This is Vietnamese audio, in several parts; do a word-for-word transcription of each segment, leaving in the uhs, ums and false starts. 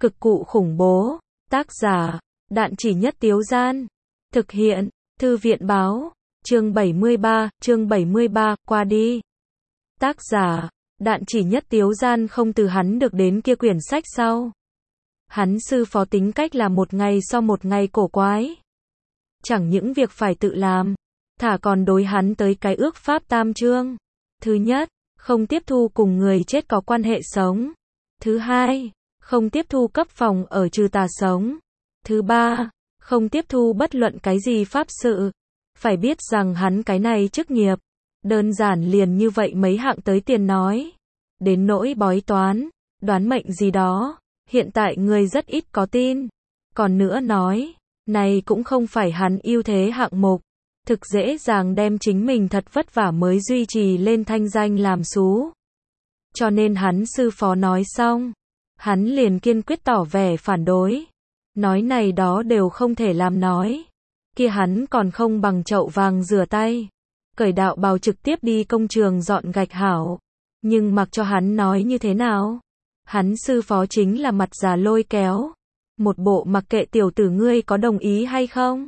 Cực cụ khủng bố. Tác giả, Đạn Chỉ Nhất Tiếu Gian. Thực hiện, Thư viện báo. Chương bảy mươi ba, chương bảy mươi ba, qua đi. Tác giả, Đạn Chỉ Nhất Tiếu Gian không từ hắn được đến kia quyển sách sau. Hắn sư phó tính cách là một ngày so một ngày cổ quái. Chẳng những việc phải tự làm, thả còn đối hắn tới cái ước pháp tam chương. Thứ nhất, không tiếp thu cùng người chết có quan hệ sống. Thứ hai, không tiếp thu cấp phòng ở trừ tà sống. Thứ ba, không tiếp thu bất luận cái gì pháp sự. Phải biết rằng hắn cái này chức nghiệp, đơn giản liền như vậy mấy hạng tới tiền nói. Đến nỗi bói toán, đoán mệnh gì đó, hiện tại người rất ít có tin. Còn nữa nói, này cũng không phải hắn ưu thế hạng mục. Thực dễ dàng đem chính mình thật vất vả mới duy trì lên thanh danh làm xú. Cho nên hắn sư phó nói xong, hắn liền kiên quyết tỏ vẻ phản đối. Nói này đó đều không thể làm nói. Kia hắn còn không bằng chậu vàng rửa tay. Cởi đạo bào trực tiếp đi công trường dọn gạch hảo. Nhưng mặc cho hắn nói như thế nào? Hắn sư phó chính là mặt già lôi kéo. Một bộ mặc kệ tiểu tử ngươi có đồng ý hay không?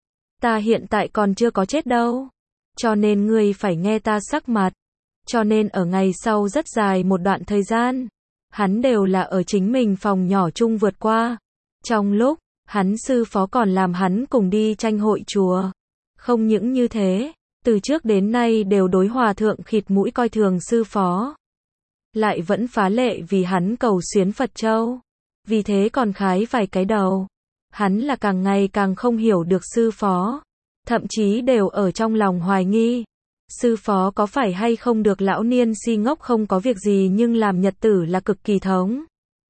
Ta hiện tại còn chưa có chết đâu. Cho nên ngươi phải nghe ta sắc mặt. Cho nên ở ngày sau rất dài một đoạn thời gian, hắn đều là ở chính mình phòng nhỏ chung vượt qua. Trong lúc, hắn sư phó còn làm hắn cùng đi tranh hội chùa. Không những như thế, từ trước đến nay đều đối hòa thượng khịt mũi coi thường sư phó. Lại vẫn phá lệ vì hắn cầu xuyến Phật Châu. Vì thế còn khái vài cái đầu. Hắn là càng ngày càng không hiểu được sư phó. Thậm chí đều ở trong lòng hoài nghi. Sư phó có phải hay không được lão niên si ngốc không có việc gì nhưng làm nhật tử là cực kỳ thống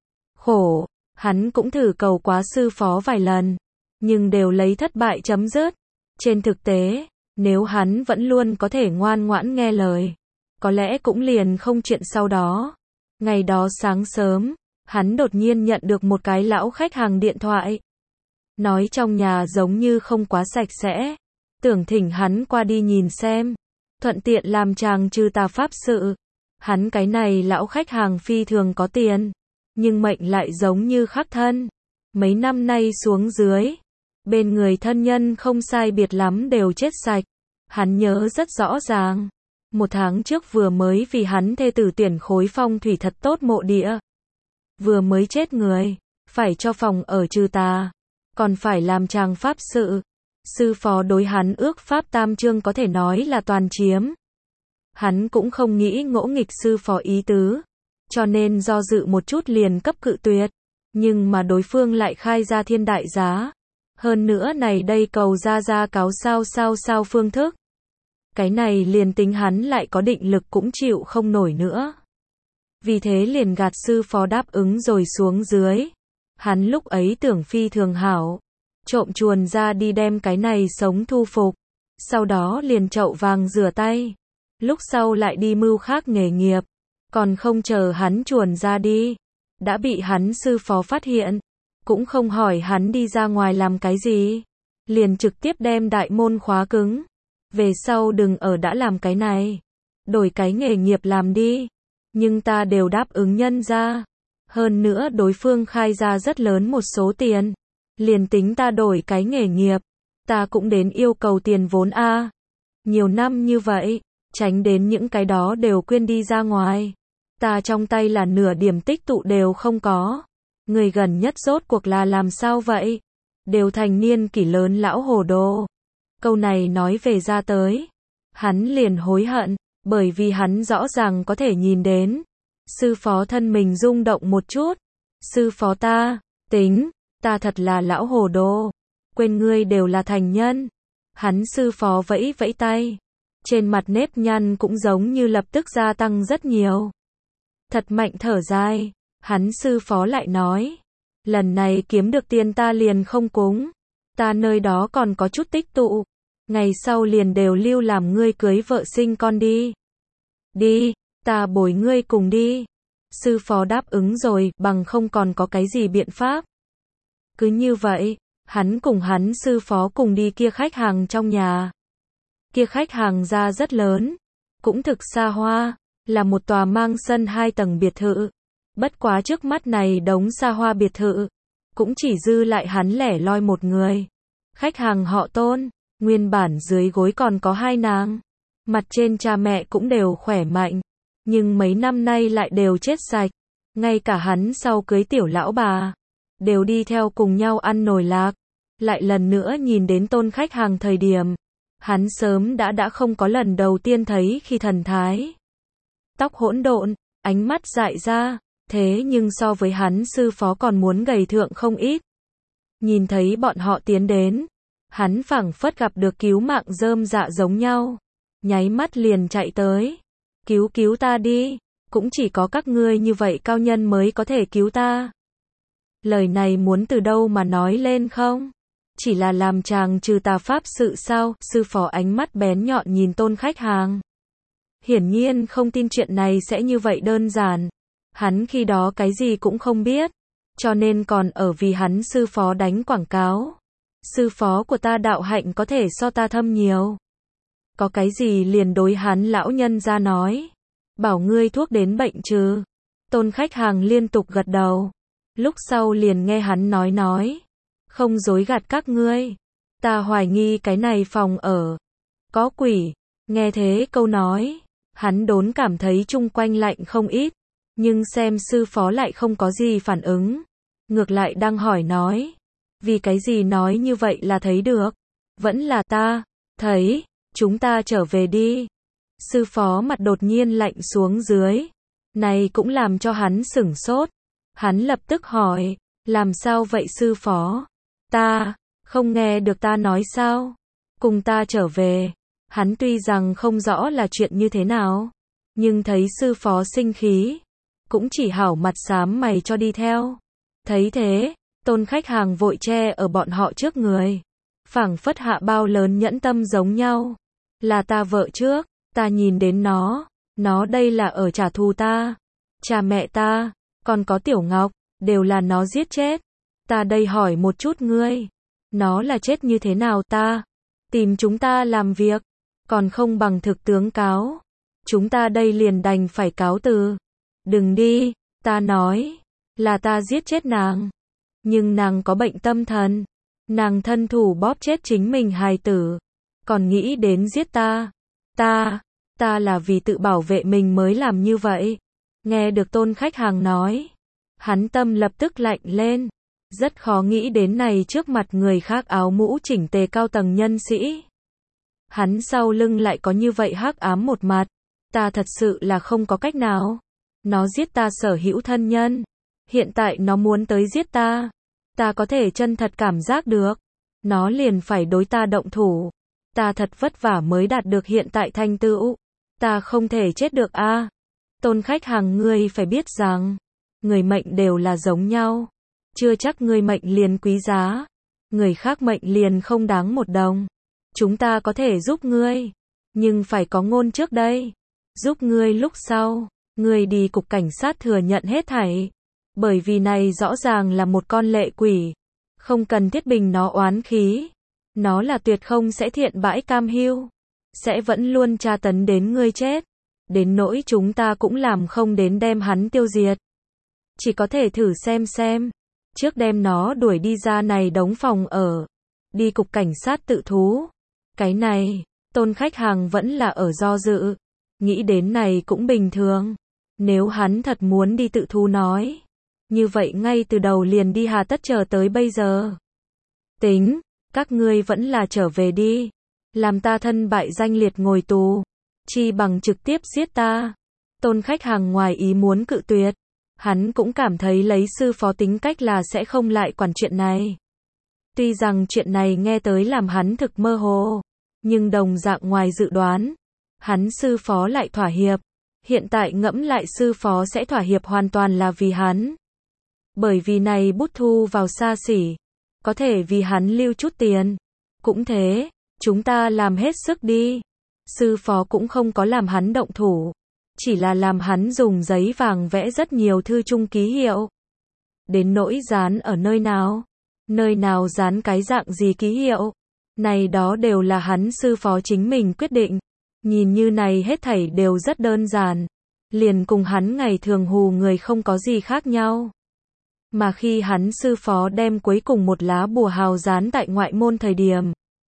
khổ. Hắn cũng thử cầu quá sư phó vài lần, nhưng đều lấy thất bại chấm dứt. Trên thực tế, nếu hắn vẫn luôn có thể ngoan ngoãn nghe lời, có lẽ cũng liền không chuyện sau đó. Ngày đó sáng sớm, hắn đột nhiên nhận được một cái lão khách hàng điện thoại. Nói trong nhà giống như không quá sạch sẽ, tưởng thỉnh hắn qua đi nhìn xem, thuận tiện làm chàng trừ tà pháp sự. Hắn cái này lão khách hàng phi thường có tiền, nhưng mệnh lại giống như khắc thân. Mấy năm nay xuống dưới, bên người thân nhân không sai biệt lắm đều chết sạch. Hắn nhớ rất rõ ràng, một tháng trước vừa mới vì hắn thê tử tuyển khối phong thủy thật tốt mộ địa. Vừa mới chết người, phải cho phòng ở trừ tà, còn phải làm chàng pháp sự. Sư phó đối hắn ước pháp tam chương có thể nói là toàn chiếm. Hắn cũng không nghĩ ngỗ nghịch sư phó ý tứ, cho nên do dự một chút liền cấp cự tuyệt. Nhưng mà đối phương lại khai ra thiên đại giá. Hơn nữa này đây cầu ra ra cáo sao sao sao phương thức. Cái này liền tính hắn lại có định lực cũng chịu không nổi nữa. Vì thế liền gạt sư phó đáp ứng rồi xuống dưới. Hắn lúc ấy tưởng phi thường hảo, trộm chuồn ra đi đem cái này sống thu phục. Sau đó liền chậu vàng rửa tay. Lúc sau lại đi mưu khác nghề nghiệp. Còn không chờ hắn chuồn ra đi, đã bị hắn sư phó phát hiện. Cũng không hỏi hắn đi ra ngoài làm cái gì, liền trực tiếp đem đại môn khóa cứng. Về sau đừng ở đã làm cái này, đổi cái nghề nghiệp làm đi. Nhưng ta đều đáp ứng nhân ra. Hơn nữa đối phương khai ra rất lớn một số tiền. Liền tính ta đổi cái nghề nghiệp, ta cũng đến yêu cầu tiền vốn a. Nhiều năm như vậy, tránh đến những cái đó đều quên đi ra ngoài. Ta trong tay là nửa điểm tích tụ đều không có. Người gần nhất rốt cuộc là làm sao vậy? Đều thành niên kỷ lớn lão hồ đồ. Câu này nói về ra tới, hắn liền hối hận, bởi vì hắn rõ ràng có thể nhìn đến. Sư phó thân mình rung động một chút. Sư phó ta, tính, ta thật là lão hồ đồ. Quên ngươi đều là thành nhân. Hắn sư phó vẫy vẫy tay. Trên mặt nếp nhăn cũng giống như lập tức gia tăng rất nhiều. Thật mạnh thở dài, hắn sư phó lại nói. Lần này kiếm được tiền ta liền không cúng. Ta nơi đó còn có chút tích tụ. Ngày sau liền đều lưu làm ngươi cưới vợ sinh con đi. Đi, ta bồi ngươi cùng đi. Sư phó đáp ứng rồi, bằng không còn có cái gì biện pháp. Cứ như vậy, hắn cùng hắn sư phó cùng đi kia khách hàng trong nhà. Kia khách hàng ra rất lớn, cũng thực xa hoa, là một tòa mang sân hai tầng biệt thự. Bất quá trước mắt này đống xa hoa biệt thự, cũng chỉ dư lại hắn lẻ loi một người. Khách hàng họ Tôn, nguyên bản dưới gối còn có hai nàng. Mặt trên cha mẹ cũng đều khỏe mạnh, nhưng mấy năm nay lại đều chết sạch. Ngay cả hắn sau cưới tiểu lão bà, đều đi theo cùng nhau ăn nồi lạc. Lại lần nữa nhìn đến Tôn khách hàng thời điểm, hắn sớm đã đã không có lần đầu tiên thấy khi thần thái. Tóc hỗn độn, ánh mắt dại ra, thế nhưng so với hắn sư phó còn muốn gầy thượng không ít. Nhìn thấy bọn họ tiến đến, hắn phảng phất gặp được cứu mạng rơm dạ giống nhau, nháy mắt liền chạy tới. Cứu cứu ta đi, cũng chỉ có các ngươi như vậy cao nhân mới có thể cứu ta. Lời này muốn từ đâu mà nói lên không? Chỉ là làm chàng trừ tà pháp sự sao? Sư phó ánh mắt bén nhọn nhìn Tôn khách hàng. Hiển nhiên không tin chuyện này sẽ như vậy đơn giản. Hắn khi đó cái gì cũng không biết, cho nên còn ở vì hắn sư phó đánh quảng cáo. Sư phó của ta đạo hạnh có thể so ta thâm nhiều. Có cái gì liền đối hắn lão nhân ra nói. Bảo ngươi thuốc đến bệnh trừ. Tôn khách hàng liên tục gật đầu. Lúc sau liền nghe hắn nói nói. Không dối gạt các ngươi. Ta hoài nghi cái này phòng ở. Có quỷ. Nghe thế câu nói. Hắn đốn cảm thấy chung quanh lạnh không ít. Nhưng xem sư phó lại không có gì phản ứng. Ngược lại đang hỏi nói. Vì cái gì nói như vậy là thấy được. Vẫn là ta. Thấy. Chúng ta trở về đi. Sư phó mặt đột nhiên lạnh xuống dưới. Này cũng làm cho hắn sửng sốt. Hắn lập tức hỏi. Làm sao vậy sư phó? Ta. Không nghe được ta nói sao? Cùng ta trở về. Hắn tuy rằng không rõ là chuyện như thế nào. Nhưng thấy sư phó sinh khí. Cũng chỉ hảo mặt xám mày cho đi theo. Thấy thế. Tôn khách hàng vội che ở bọn họ trước người. Phảng phất hạ bao lớn nhẫn tâm giống nhau. Là ta vợ trước. Ta nhìn đến nó. Nó đây là ở trả thù ta. Cha mẹ ta. Còn có Tiểu Ngọc. Đều là nó giết chết. Ta đây hỏi một chút ngươi. Nó là chết như thế nào ta? Tìm chúng ta làm việc. Còn không bằng thực tướng cáo. Chúng ta đây liền đành phải cáo từ. Đừng đi. Ta nói. Là ta giết chết nàng. Nhưng nàng có bệnh tâm thần. Nàng thân thủ bóp chết chính mình hài tử. Còn nghĩ đến giết ta. Ta. Ta là vì tự bảo vệ mình mới làm như vậy. Nghe được Tôn khách hàng nói. Hắn tâm lập tức lạnh lên. Rất khó nghĩ đến này trước mặt người khác áo mũ chỉnh tề cao tầng nhân sĩ. Hắn sau lưng lại có như vậy hắc ám một mặt. Ta thật sự là không có cách nào. Nó giết ta sở hữu thân nhân. Hiện tại nó muốn tới giết ta. Ta có thể chân thật cảm giác được. Nó liền phải đối ta động thủ. Ta thật vất vả mới đạt được hiện tại thành tựu. Ta không thể chết được a. À. Tôn khách hàng ngươi phải biết rằng. Người mệnh đều là giống nhau. Chưa chắc người mệnh liền quý giá. Người khác mệnh liền không đáng một đồng. Chúng ta có thể giúp ngươi. Nhưng phải có ngôn trước đây. Giúp ngươi lúc sau. Ngươi đi cục cảnh sát thừa nhận hết thảy. Bởi vì này rõ ràng là một con lệ quỷ. Không cần thiết bình nó oán khí. Nó là tuyệt không sẽ thiện bãi cam hiu. Sẽ vẫn luôn tra tấn đến ngươi chết. Đến nỗi chúng ta cũng làm không đến đem hắn tiêu diệt. Chỉ có thể thử xem xem. Trước đem nó đuổi đi ra này đóng phòng ở. Đi cục cảnh sát tự thú. Cái này, Tôn khách hàng vẫn là ở do dự. Nghĩ đến này cũng bình thường. Nếu hắn thật muốn đi tự thú nói. Như vậy ngay từ đầu liền đi hà tất chờ tới bây giờ. Tính, các ngươi vẫn là trở về đi. Làm ta thân bại danh liệt ngồi tù. Chi bằng trực tiếp giết ta. Tôn khách hàng ngoài ý muốn cự tuyệt. Hắn cũng cảm thấy lấy sư phó tính cách là sẽ không lại quản chuyện này. Tuy rằng chuyện này nghe tới làm hắn thực mơ hồ. Nhưng đồng dạng ngoài dự đoán. Hắn sư phó lại thỏa hiệp. Hiện tại ngẫm lại sư phó sẽ thỏa hiệp hoàn toàn là vì hắn. Bởi vì này bút thu vào xa xỉ. Có thể vì hắn lưu chút tiền. Cũng thế, chúng ta làm hết sức đi. Sư phó cũng không có làm hắn động thủ. Chỉ là làm hắn dùng giấy vàng vẽ rất nhiều thư chung ký hiệu. Đến nỗi dán ở nơi nào. Nơi nào dán cái dạng gì ký hiệu. Này đó đều là hắn sư phó chính mình quyết định. Nhìn như này hết thảy đều rất đơn giản. liền cùng hắn ngày thường hù người không có gì khác nhau. Mà khi hắn sư phó đem cuối cùng một lá bùa hào dán tại ngoại môn thời điểm,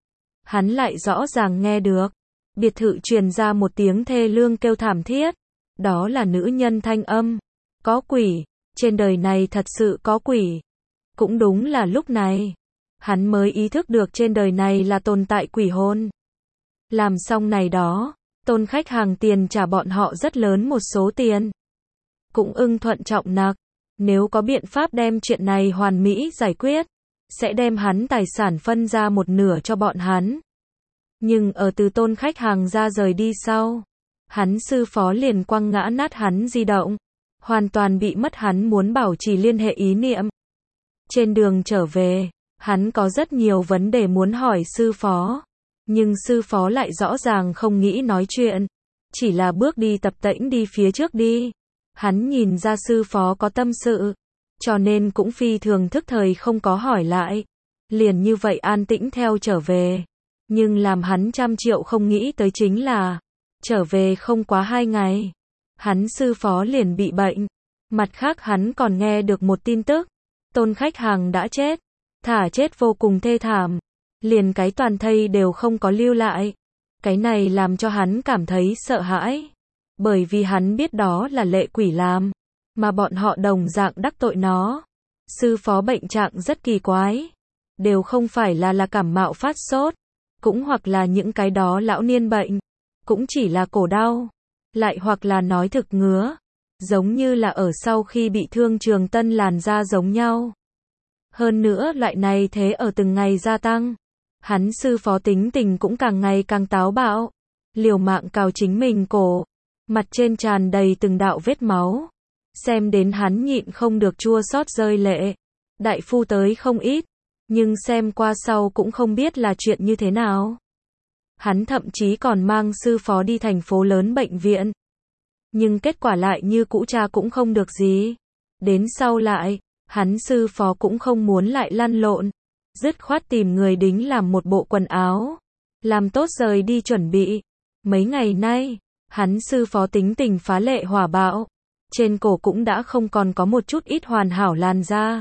hắn lại rõ ràng nghe được, biệt thự truyền ra một tiếng thê lương kêu thảm thiết, đó là nữ nhân thanh âm, có quỷ, trên đời này thật sự có quỷ. Cũng đúng là lúc này, hắn mới ý thức được trên đời này là tồn tại quỷ hồn. Làm xong này đó, Tôn khách hàng tiền trả bọn họ rất lớn một số tiền. Cũng ưng thuận trọng nặc, nếu có biện pháp đem chuyện này hoàn mỹ giải quyết, sẽ đem hắn tài sản phân ra một nửa cho bọn hắn. Nhưng ở từ Tôn khách hàng ra rời đi sau, hắn sư phó liền quăng ngã nát hắn di động, hoàn toàn bị mất hắn muốn bảo trì liên hệ ý niệm. Trên đường trở về, hắn có rất nhiều vấn đề muốn hỏi sư phó, nhưng sư phó lại rõ ràng không nghĩ nói chuyện, chỉ là bước đi tập tễnh đi phía trước đi. Hắn nhìn ra sư phó có tâm sự, cho nên cũng phi thường thức thời không có hỏi lại, liền như vậy an tĩnh theo trở về. Nhưng làm hắn trăm triệu không nghĩ tới chính là, trở về không quá hai ngày, hắn sư phó liền bị bệnh. Mặt khác hắn còn nghe được một tin tức, Tôn khách hàng đã chết, thả chết vô cùng thê thảm, liền cái toàn thây đều không có lưu lại. Cái này làm cho hắn cảm thấy sợ hãi, bởi vì hắn biết đó là lệ quỷ làm, mà bọn họ đồng dạng đắc tội nó. Sư phó bệnh trạng rất kỳ quái, đều không phải là là cảm mạo phát sốt, cũng hoặc là những cái đó lão niên bệnh, cũng chỉ là cổ đau, lại hoặc là nói thực ngứa, giống như là ở sau khi bị thương trường tân làn da giống nhau. Hơn nữa loại này thế ở từng ngày gia tăng, hắn sư phó tính tình cũng càng ngày càng táo bạo, liều mạng cào chính mình cổ, mặt trên tràn đầy từng đạo vết máu, xem đến hắn nhịn không được chua xót rơi lệ. Đại phu tới không ít, nhưng xem qua sau cũng không biết là chuyện như thế nào. Hắn thậm chí còn mang sư phó đi thành phố lớn bệnh viện, nhưng kết quả lại như cũ cha cũng không được gì. Đến sau lại, hắn sư phó cũng không muốn lại lăn lộn, dứt khoát tìm người đính làm một bộ quần áo, làm tốt rời đi chuẩn bị. Mấy ngày nay, hắn sư phó tính tình phá lệ hỏa bạo, trên cổ cũng đã không còn có một chút ít hoàn hảo làn da.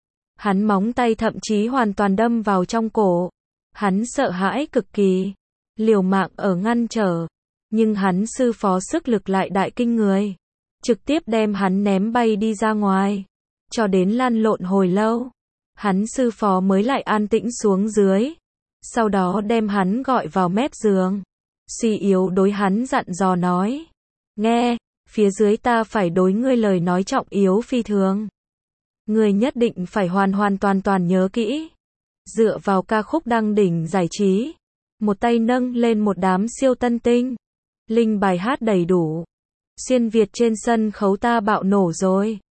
Hắn móng tay thậm chí hoàn toàn đâm vào trong cổ. Hắn sợ hãi cực kỳ, liều mạng ở ngăn trở, nhưng hắn sư phó sức lực lại đại kinh người, trực tiếp đem hắn ném bay đi ra ngoài. Cho đến lăn lộn hồi lâu, hắn sư phó mới lại an tĩnh xuống dưới, sau đó đem hắn gọi vào mép giường, suy yếu đối hắn dặn dò nói, nghe, phía dưới ta phải đối ngươi lời nói trọng yếu phi thường. Ngươi nhất định phải hoàn hoàn toàn toàn nhớ kỹ. Dựa vào ca khúc đăng đỉnh giải trí, một tay nâng lên một đám siêu tân tinh, linh bài hát đầy đủ, xuyên Việt trên sân khấu ta bạo nổ rồi.